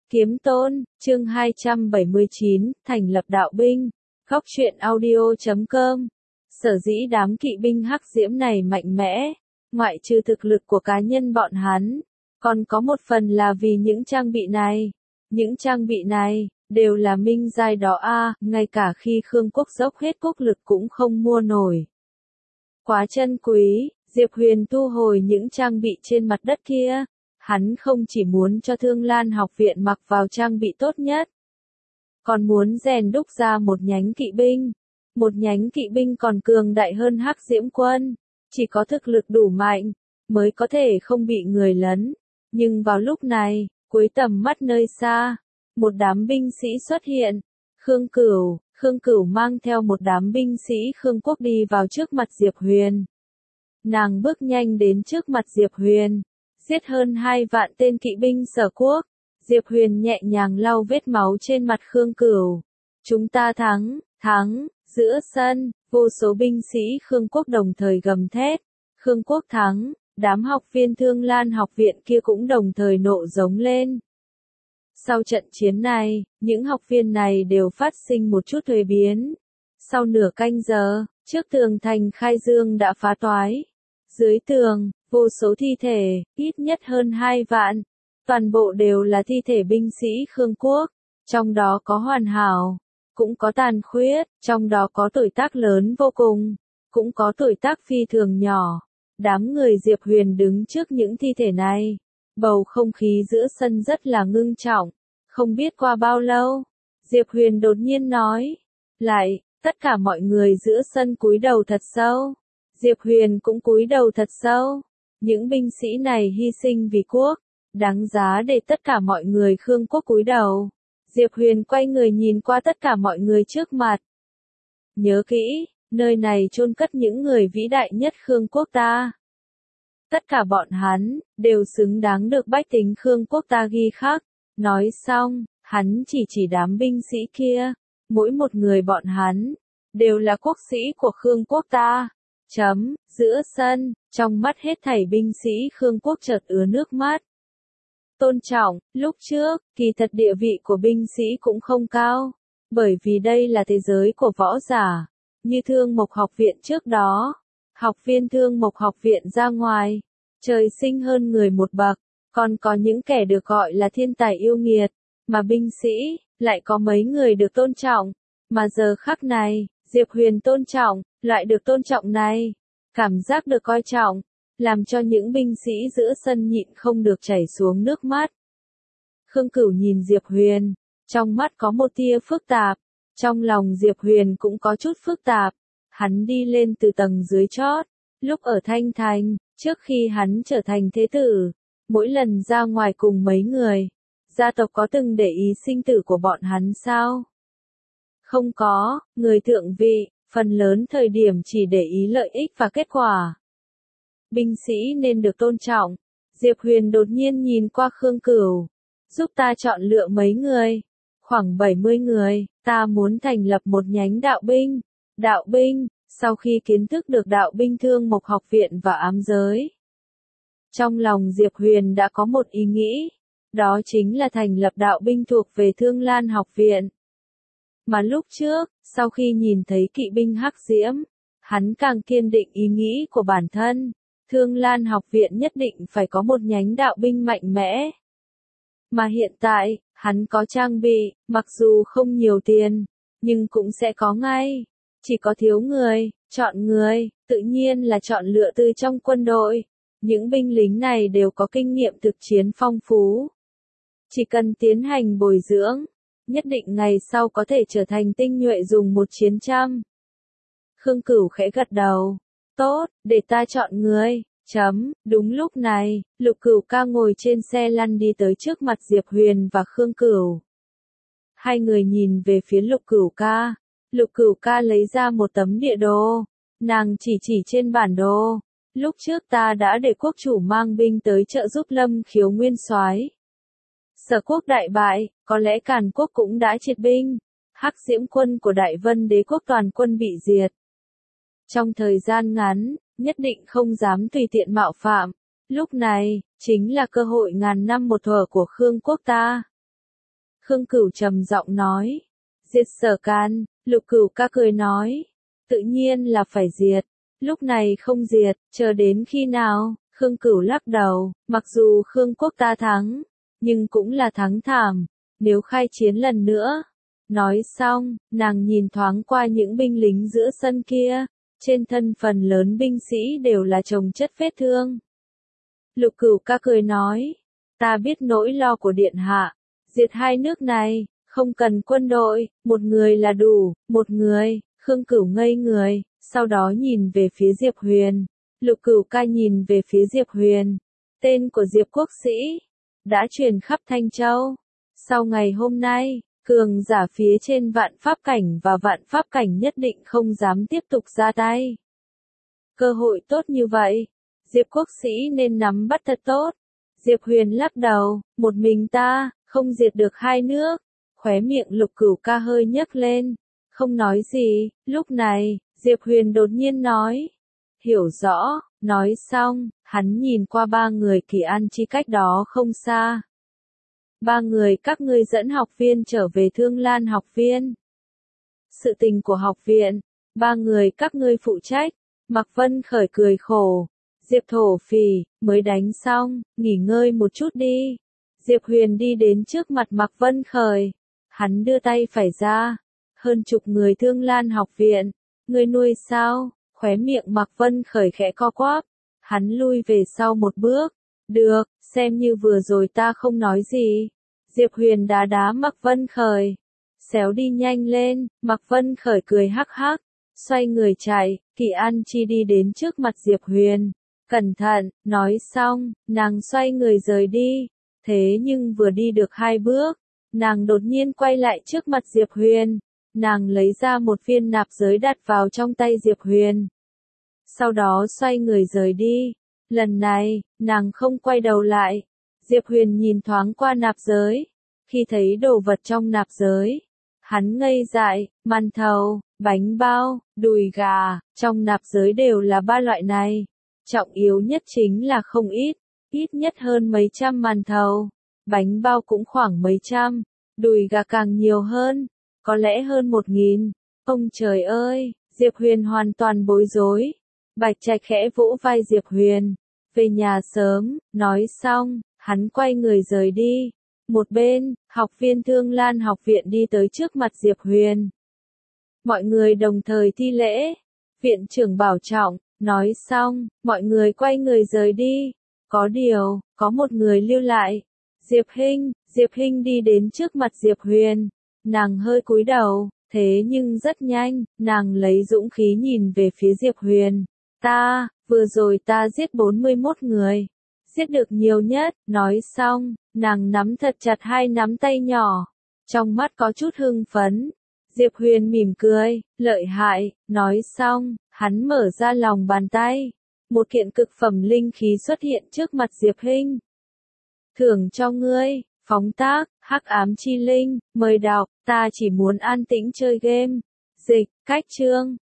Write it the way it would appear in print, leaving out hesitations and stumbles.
Kiếm Tôn, chương 279, thành lập đạo binh. Góc truyện audio.com. Sở dĩ đám kỵ binh hắc diễm này mạnh mẽ, ngoại trừ thực lực của cá nhân bọn hắn, còn có một phần là vì những trang bị này. Những trang bị này đều là minh giai đó ngay cả khi Khương Quốc dốc hết quốc lực cũng không mua nổi. Quá chân quý, Diệp Huyền thu hồi những trang bị trên mặt đất kia. Hắn không chỉ muốn cho Thương Lan học viện mặc vào trang bị tốt nhất, còn muốn rèn đúc ra một nhánh kỵ binh. Một nhánh kỵ binh còn cường đại hơn Hắc Diễm quân, chỉ có thực lực đủ mạnh, mới có thể không bị người lấn. Nhưng vào lúc này, cuối tầm mắt nơi xa, một đám binh sĩ xuất hiện. Khương Cửu mang theo một đám binh sĩ Khương Quốc đi vào trước mặt Diệp Huyền. Nàng bước nhanh đến trước mặt Diệp Huyền, giết hơn 2 vạn tên kỵ binh Sở Quốc. Diệp Huyền nhẹ nhàng lau vết máu trên mặt Khương Cửu. Chúng ta thắng, giữa sân, vô số binh sĩ Khương Quốc đồng thời gầm thét. Khương Quốc thắng, đám học viên Thương Lan học viện kia cũng đồng thời nộ giống lên. Sau trận chiến này, những học viên này đều phát sinh một chút thuế biến. Sau nửa canh giờ, trước tường thành Khai Dương đã phá toái. Dưới tường, vô số thi thể, ít nhất hơn 2 vạn. Toàn bộ đều là thi thể binh sĩ Khương Quốc. Trong đó có hoàn hảo, cũng có tàn khuyết, trong đó có tuổi tác lớn vô cùng, cũng có tuổi tác phi thường nhỏ. Đám người Diệp Huyền đứng trước những thi thể này. Bầu không khí giữa sân rất là ngưng trọng. Không biết qua bao lâu, Diệp Huyền đột nhiên nói. Lại, tất cả mọi người giữa sân cúi đầu thật sâu. Diệp Huyền cũng cúi đầu thật sâu. Những binh sĩ này hy sinh vì quốc, đáng giá để tất cả mọi người Khương Quốc cúi đầu. Diệp Huyền quay người nhìn qua tất cả mọi người trước mặt. Nhớ kỹ, nơi này chôn cất những người vĩ đại nhất Khương Quốc ta. Tất cả bọn hắn, đều xứng đáng được bách tính Khương Quốc ta ghi khắc. Nói xong, hắn chỉ đám binh sĩ kia. Mỗi một người bọn hắn, đều là quốc sĩ của Khương Quốc ta. Giữa sân, trong mắt hết thảy binh sĩ Khương Quốc chợt ứa nước mắt. Tôn trọng, lúc trước, kỳ thật địa vị của binh sĩ cũng không cao. Bởi vì đây là thế giới của võ giả. Như Thương Mộc học viện trước đó. Học viên Thương Mộc học viện ra ngoài. Trời sinh hơn người một bậc. Còn có những kẻ được gọi là thiên tài yêu nghiệt. Mà binh sĩ, lại có mấy người được tôn trọng. Mà giờ khắc này, Diệp Huyền tôn trọng, lại được tôn trọng này. Cảm giác được coi trọng, làm cho những binh sĩ giữa sân nhịn không được chảy xuống nước mắt. Khương Cửu nhìn Diệp Huyền, trong mắt có một tia phức tạp, trong lòng Diệp Huyền cũng có chút phức tạp. Hắn đi lên từ tầng dưới chót, lúc ở Thanh Thành, trước khi hắn trở thành thế tử, mỗi lần ra ngoài cùng mấy người, gia tộc có từng để ý sinh tử của bọn hắn sao? Không có, người thượng vị, phần lớn thời điểm chỉ để ý lợi ích và kết quả. Binh sĩ nên được tôn trọng. Diệp Huyền đột nhiên nhìn qua Khương Cửu. Giúp ta chọn lựa mấy người. Khoảng 70 người, ta muốn thành lập một nhánh đạo binh. Đạo binh, sau khi kiến thức được đạo binh Thương Mộc học viện và ám giới. Trong lòng Diệp Huyền đã có một ý nghĩ. Đó chính là thành lập đạo binh thuộc về Thương Lan học viện. Mà lúc trước, sau khi nhìn thấy kỵ binh hắc diễm, hắn càng kiên định ý nghĩ của bản thân. Thương Lan học viện nhất định phải có một nhánh đạo binh mạnh mẽ. Mà hiện tại, hắn có trang bị, mặc dù không nhiều tiền, nhưng cũng sẽ có ngay. Chỉ có thiếu người, chọn người, tự nhiên là chọn lựa từ trong quân đội. Những binh lính này đều có kinh nghiệm thực chiến phong phú. Chỉ cần tiến hành bồi dưỡng, nhất định ngày sau có thể trở thành tinh nhuệ dùng một chiến trăm. Khương Cửu khẽ gật đầu. Tốt, để ta chọn người. Đúng lúc này, Lục Cửu ca ngồi trên xe lăn đi tới trước mặt Diệp Huyền và Khương Cửu. Hai người nhìn về phía Lục Cửu ca. Lục Cửu ca lấy ra một tấm địa đồ. Nàng chỉ trên bản đồ. Lúc trước ta đã để quốc chủ mang binh tới trợ giúp Lâm Khiếu nguyên soái. Sở Quốc đại bại, có lẽ Càn Quốc cũng đã triệt binh. Hắc Diễm quân của Đại Vân Đế quốc toàn quân bị diệt. Trong thời gian ngắn, nhất định không dám tùy tiện mạo phạm. Lúc này, chính là cơ hội ngàn năm một thuở của Khương Quốc ta. Khương Cửu trầm giọng nói. Diệt Sở Can, Lục Cửu ca cười nói. Tự nhiên là phải diệt. Lúc này không diệt, chờ đến khi nào? Khương Cửu lắc đầu, mặc dù Khương quốc ta thắng, nhưng cũng là thắng thảm, nếu khai chiến lần nữa. Nói xong, nàng nhìn thoáng qua những binh lính giữa sân kia, trên thân phần lớn binh sĩ đều là chồng chất vết thương. Lục Cửu ca cười nói, ta biết nỗi lo của điện hạ, diệt hai nước này, không cần quân đội, một người là đủ, một người. Khương Cửu ngây người, sau đó nhìn về phía Diệp Huyền. Lục Cửu ca nhìn về phía Diệp Huyền. Tên của Diệp quốc sĩ đã truyền khắp Thanh Châu. Sau ngày hôm nay, cường giả phía trên vạn pháp cảnh và vạn pháp cảnh nhất định không dám tiếp tục ra tay. Cơ hội tốt như vậy, Diệp quốc sĩ nên nắm bắt thật tốt. Diệp Huyền lắc đầu, một mình ta, không diệt được hai nước. Khóe miệng Lục Cửu ca hơi nhấc lên, không nói gì. Lúc này, Diệp Huyền đột nhiên nói, hiểu rõ. Nói xong, hắn nhìn qua ba người Kỳ An Chi cách đó không xa. Ba người các ngươi dẫn học viên trở về Thương Lan học viên. Sự tình của học viện, ba người các ngươi phụ trách. Mạc Vân Khởi cười khổ. Diệp thổ phỉ, mới đánh xong, nghỉ ngơi một chút đi. Diệp Huyền đi đến trước mặt Mạc Vân Khởi. Hắn đưa tay phải ra. Hơn chục người Thương Lan học viện. Ngươi nuôi sao? Khóe miệng Mạc Vân Khởi khẽ co quắp. Hắn lui về sau một bước. Được, xem như vừa rồi ta không nói gì. Diệp Huyền đá đá Mạc Vân Khởi. Xéo đi nhanh lên. Mạc Vân Khởi cười hắc hắc. Xoay người chạy. Kỳ An Chi đi đến trước mặt Diệp Huyền. Cẩn thận, nói xong, nàng xoay người rời đi. Thế nhưng vừa đi được hai bước, nàng đột nhiên quay lại trước mặt Diệp Huyền. Nàng lấy ra một viên nạp giới đặt vào trong tay Diệp Huyền. Sau đó xoay người rời đi. Lần này, nàng không quay đầu lại. Diệp Huyền nhìn thoáng qua nạp giới. Khi thấy đồ vật trong nạp giới, hắn ngây dại, màn thầu, bánh bao, đùi gà, trong nạp giới đều là ba loại này. Trọng yếu nhất chính là không ít nhất hơn mấy trăm màn thầu. Bánh bao cũng khoảng mấy trăm, đùi gà càng nhiều hơn, có lẽ hơn 1000. Ông trời ơi, Diệp Huyền hoàn toàn bối rối. Bạch Trạch khẽ vỗ vai Diệp Huyền. Về nhà sớm, nói xong, hắn quay người rời đi. Một bên, học viên Thương Lan học viện đi tới trước mặt Diệp Huyền. Mọi người đồng thời thi lễ. Viện trưởng bảo trọng, nói xong, mọi người quay người rời đi. Có điều, có một người lưu lại. Diệp Hinh đi đến trước mặt Diệp Huyền. Nàng hơi cúi đầu, thế nhưng rất nhanh, nàng lấy dũng khí nhìn về phía Diệp Huyền. Vừa rồi ta giết 41 người. Giết được nhiều nhất, nói xong, nàng nắm thật chặt hai nắm tay nhỏ. Trong mắt có chút hưng phấn. Diệp Huyền mỉm cười, lợi hại, nói xong, hắn mở ra lòng bàn tay. Một kiện cực phẩm linh khí xuất hiện trước mặt Diệp Hinh. Thưởng cho ngươi, phóng tác, Hắc Ám Chi Linh, mời đọc, ta chỉ muốn an tĩnh chơi game. Dịch, cách chương.